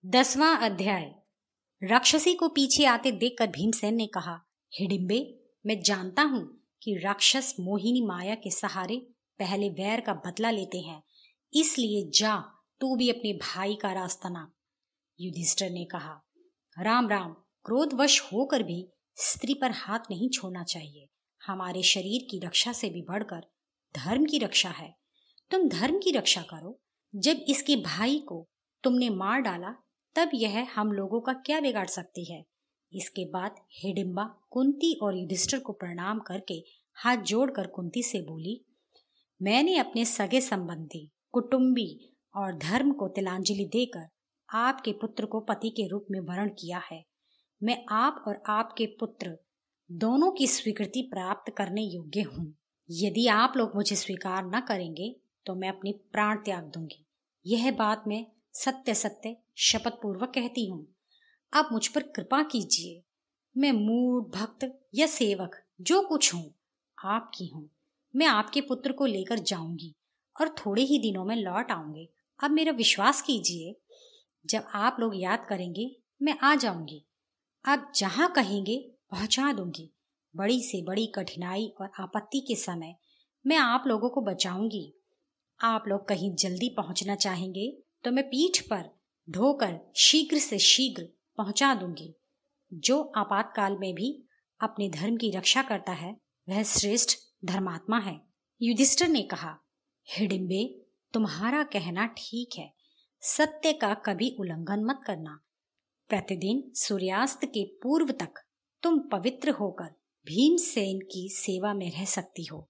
10वां अध्याय। राक्षसी को पीछे आते देखकर भीमसेन ने कहा, हिडिंबे, मैं जानता हूं कि राक्षस मोहिनी माया के सहारे पहले वैर का बदला लेते हैं, इसलिए जा तू भी अपने भाई का रास्ता नाप। युधिष्ठिर ने कहा, राम राम, क्रोधवश होकर भी स्त्री पर हाथ नहीं छोड़ना चाहिए। हमारे शरीर की रक्षा से भी बढ़कर धर्म की रक्षा है। तुम धर्म की रक्षा करो। जब इसके भाई को तुमने मार डाला तब यह हम लोगों का क्या बिगाड़ सकती है। इसके बाद हिडिंबा कुंती और युधिष्ठिर को प्रणाम करके हाथ जोड़कर कुंती से बोली, मैंने अपने सगे संबंधी, कुटुंबी और धर्म को तिलांजलि देकर आपके पुत्र को पति के रूप में वरण किया है। मैं आप और आपके पुत्र दोनों की स्वीकृति प्राप्त करने योग्य हूँ। यदि आप लोग मुझे स्वीकार न करेंगे तो मैं अपनी प्राण त्याग दूंगी। यह बात मैं सत्य सत्य शपथ पूर्वक कहती हूँ। आप मुझ पर कृपा कीजिए। मैं मूढ़, भक्त या सेवक जो कुछ हूँ आपकी हूँ। मैं आपके पुत्र को लेकर जाऊंगी और थोड़े ही दिनों में लौट आऊंगी। अब मेरा विश्वास कीजिए, जब आप लोग याद करेंगे मैं आ जाऊंगी। आप जहाँ कहेंगे पहुँचा दूंगी। बड़ी से बड़ी कठिनाई और आपत्ति के समय मैं आप लोगों को बचाऊंगी। आप लोग कहीं जल्दी पहुंचना चाहेंगे तो मैं पीठ पर ढोकर शीघ्र से शीघ्र पहुंचा दूंगी। जो आपातकाल में भी अपने धर्म की रक्षा करता है वह श्रेष्ठ धर्मात्मा है। युधिष्ठिर ने कहा, हिडिंबे, तुम्हारा कहना ठीक है। सत्य का कभी उल्लंघन मत करना। प्रतिदिन सूर्यास्त के पूर्व तक तुम पवित्र होकर भीमसेन की सेवा में रह सकती हो।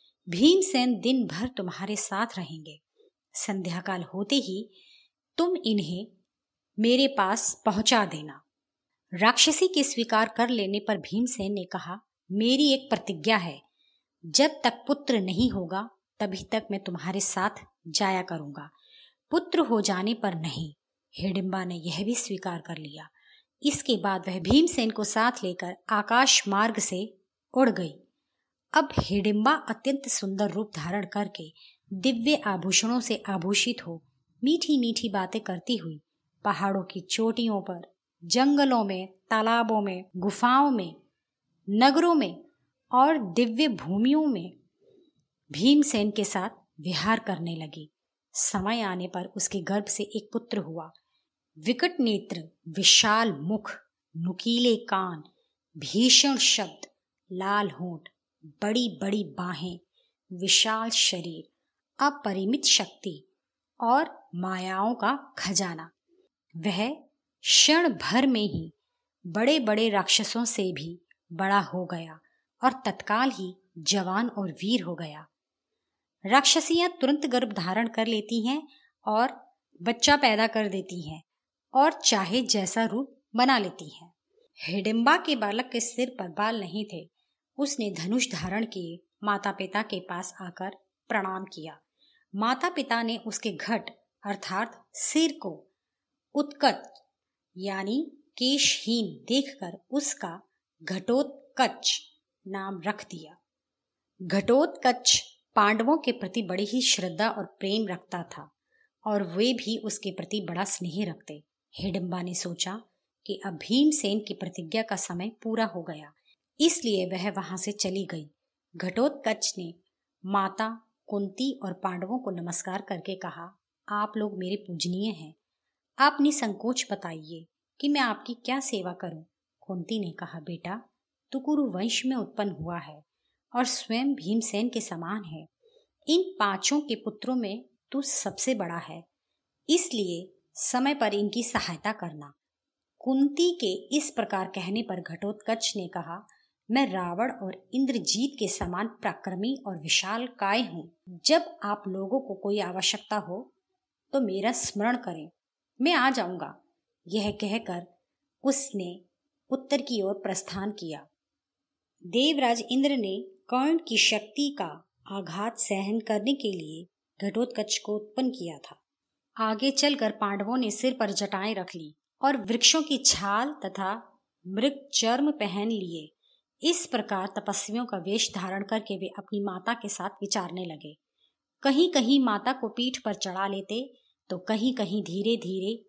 भीमसेन दिन भर तुम्हारे साथ रहेंगे। संध्याकाल होते ही तुम इन्हें मेरे पास पहुंचा देना। राक्षसी के स्वीकार कर लेने पर भीमसेन ने कहा, मेरी एक प्रतिज्ञा है, जब तक पुत्र नहीं होगा तभी तक मैं तुम्हारे साथ जाया करूंगा। पुत्र हो जाने पर नहीं। हिडिंबा ने यह भी स्वीकार कर लिया। इसके बाद वह भीमसेन को साथ लेकर आकाश मार्ग से उड़ गई। अब हिडिंबा अत्यंत सुंदर रूप धारण करके दिव्य आभूषणों से आभूषित हो मीठी मीठी बातें करती हुई पहाड़ों की चोटियों पर, जंगलों में, तालाबों में, गुफाओं में, नगरों में और दिव्य भूमियों में भीमसेन के साथ विहार करने लगी। समय आने पर उसके गर्भ से एक पुत्र हुआ। विकट नेत्र, विशाल मुख, नुकीले कान, भीषण शब्द, लाल होंठ, बड़ी बड़ी बाहें, विशाल शरीर, अपरिमित शक्ति और मायाओं का खजाना। वह क्षण भर में ही बड़े बड़े राक्षसों से भी बड़ा हो गया और तत्काल ही जवान और वीर हो गया। राक्षसियां तुरंत गर्भ धारण कर लेती हैं और बच्चा पैदा कर देती हैं और चाहे जैसा रूप बना लेती हैं। हिडिंबा के बालक के सिर पर बाल नहीं थे। उसने धनुष धारण किए माता पिता के पास आकर प्रणाम किया। माता पिता ने उसके घट अर्थात सिर को उत्कट यानी केशहीन देखकर उसका घटोत्कच नाम रख दिया। घटोत्कच पांडवों के प्रति बड़ी ही श्रद्धा और प्रेम रखता था और वे भी उसके प्रति बड़ा स्नेह रखते। हिडिंबा ने सोचा कि अब भीमसेन की प्रतिज्ञा का समय पूरा हो गया, इसलिए वह वहां से चली गई। घटोत्कच ने माता कुंती और पांडवों को नमस्कार करके कहा, आप लोग मेरे पूजनीय हैं। आप निसंकोच बताइए कि मैं आपकी क्या सेवा करूं। कुंती ने कहा, बेटा, तू कुरु वंश में उत्पन्न हुआ है और स्वयं भीमसेन के समान है। इन 5 के पुत्रों में तू सबसे बड़ा है, इसलिए समय पर इनकी सहायता करना। कुंती के इस प्रकार कहने पर घटोत्कच ने कहा, मैं रावण और इंद्रजीत के समान पराक्रमी और विशाल काय हूँ। जब आप लोगों को कोई आवश्यकता हो तो मेरा स्मरण करें, मैं आ जाऊंगा। यह कहकर उसने उत्तर की ओर प्रस्थान किया। देवराज इंद्र ने कर्ण की शक्ति का आघात सहन करने के लिए घटोत्कच को उत्पन्न किया था। आगे चलकर पांडवों ने सिर पर जटाएं रख ली और वृक्षों की छाल तथा मृग चर्म पहन लिए। इस प्रकार तपस्वियों का वेश धारण करके वे अपनी माता के साथ विचारने लगे। कहीं कहीं माता को पीठ पर चढ़ा लेते तो कहीं कहीं धीरे धीरे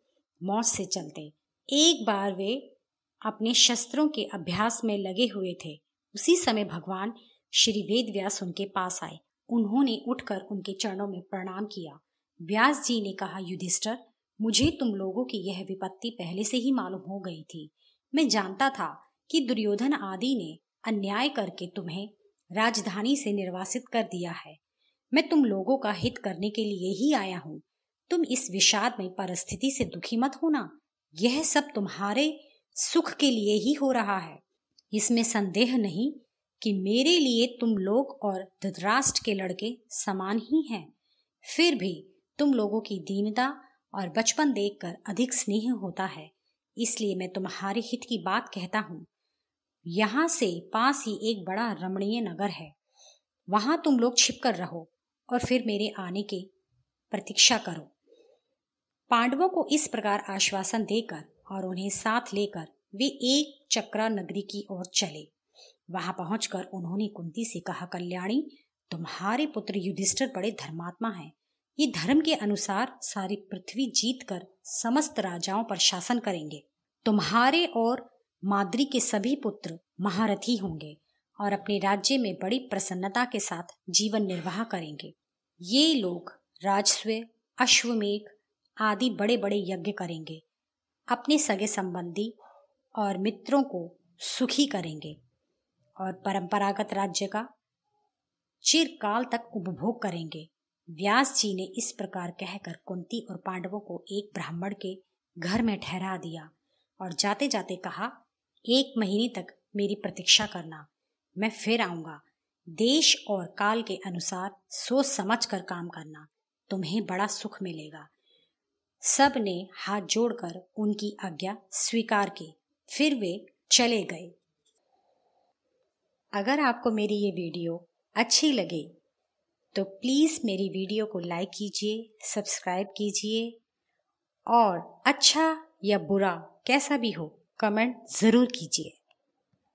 मौज से चलते। एक बार वे अपने शस्त्रों के अभ्यास में लगे हुए थे। उसी समय भगवान श्री वेदव्यास उनके पास आए। उन्होंने उठकर उनके चरणों में प्रणाम किया। व्यास जी ने कहा, युधिष्ठिर, मुझे तुम लोगों की यह विपत्ति पहले से ही मालूम हो गई थी। मैं जानता था कि दुर्योधन आदि ने अन्याय करके तुम्हें राजधानी से निर्वासित कर दिया है। मैं तुम लोगों का हित करने के लिए ही आया हूँ। तुम इस विषाद में परिस्थिति से दुखी मत होना। यह सब तुम्हारे सुख के लिए ही हो रहा है। इसमें संदेह नहीं कि मेरे लिए तुम लोग और धृतराष्ट्र के लड़के समान ही हैं। फिर भी तुम लोगों की दीनता और बचपन देखकर अधिक स्नेह होता है, इसलिए मैं तुम्हारे हित की बात कहता हूँ। यहाँ से पास ही एक बड़ा रमणीय नगर है, वहां तुम लोग छिपकर रहो और फिर मेरे आने की प्रतीक्षा करो। पांडवों को इस प्रकार आश्वासन देकर और उन्हें साथ लेकर वे एक चक्रा नगरी की ओर चले। वहां पहुंचकर उन्होंने कुंती से कहा, कल्याणी, तुम्हारे पुत्र युधिष्ठिर बड़े धर्मात्मा हैं। ये धर्म के अनुसार सारी पृथ्वी जीतकर समस्त राजाओं पर शासन करेंगे। तुम्हारे और माद्री के सभी पुत्र महारथी होंगे और अपने राज्य में बड़ी प्रसन्नता के साथ जीवन निर्वाह करेंगे। ये लोग राजस्व, अश्वमेघ आदि बड़े बड़े यज्ञ करेंगे, अपने सगे संबंधी और मित्रों को सुखी करेंगे और परंपरागत राज्य का चिरकाल तक उपभोग करेंगे। व्यास जी ने इस प्रकार कहकर कुंती और पांडवों को एक ब्राह्मण के घर में ठहरा दिया और जाते जाते कहा, 1 महीने तक मेरी प्रतीक्षा करना, मैं फिर आऊंगा। देश और काल के अनुसार सोच समझ कर काम करना, तुम्हें बड़ा सुख मिलेगा। सब ने हाथ जोड़कर उनकी आज्ञा स्वीकार की। फिर वे चले गए। अगर आपको मेरी ये वीडियो अच्छी लगे तो प्लीज़ मेरी वीडियो को लाइक कीजिए, सब्सक्राइब कीजिए और अच्छा या बुरा कैसा भी हो कमेंट ज़रूर कीजिए।